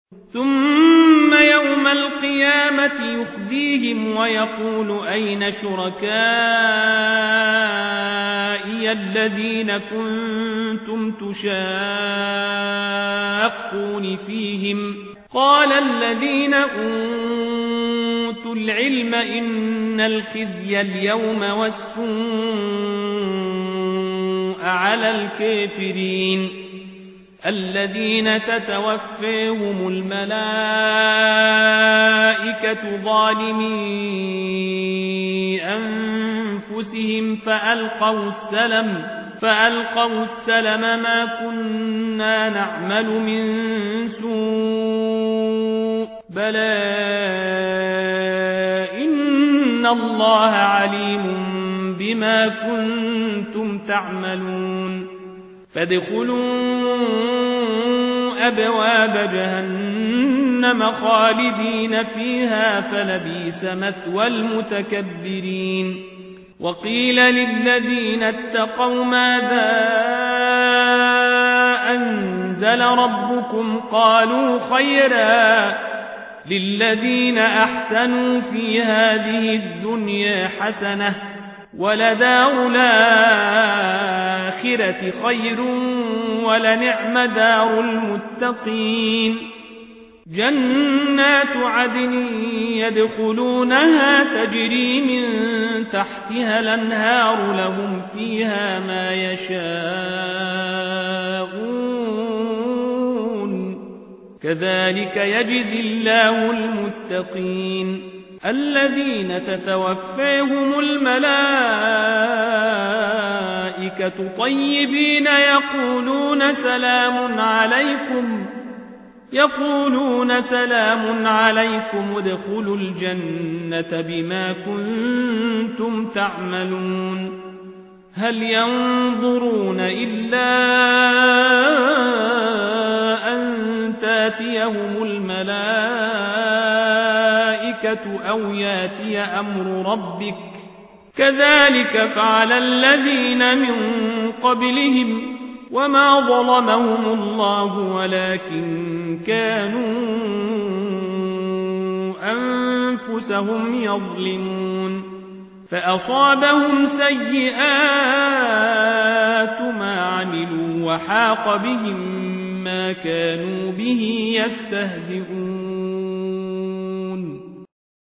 ثم يوم القيامة يخزيهم ويقول أين شركائي الذين كنتم تشاقون فيهم قال الذين أوتوا العلم إن الخزي اليوم والسوء على الكافرين الذين تتوفاهم الملائكة ظالمي أنفسهم فألقوا السلم ما كنا نعمل من سوء بلى إن الله عليم بما كنتم تعملون فادخلوا أبواب جهنم خالدين فيها فلبئس مثوى المتكبرين وقيل للذين اتقوا ماذا أنزل ربكم قالوا خيرا للذين أحسنوا في هذه الدنيا حسنة ولدار الآخرة خير ولنعم دار المتقين جنات عدن يدخلونها تجري من تحتها الأنهار لهم فيها ما يشاءون كذلك يجزي الله المتقين الذين تتوفاهم الملائكة طيبين يقولون سلام عليكم ادخلوا الجنة بما كنتم تعملون هل ينظرون إلا أن تاتيهم الملائكة أو ياتي أمر ربك كذلك فعل الذين من قبلهم وما ظلمهم الله ولكن كانوا أنفسهم يظلمون فأصابهم سيئات ما عملوا وحاق بهم ما كانوا به يستهزئون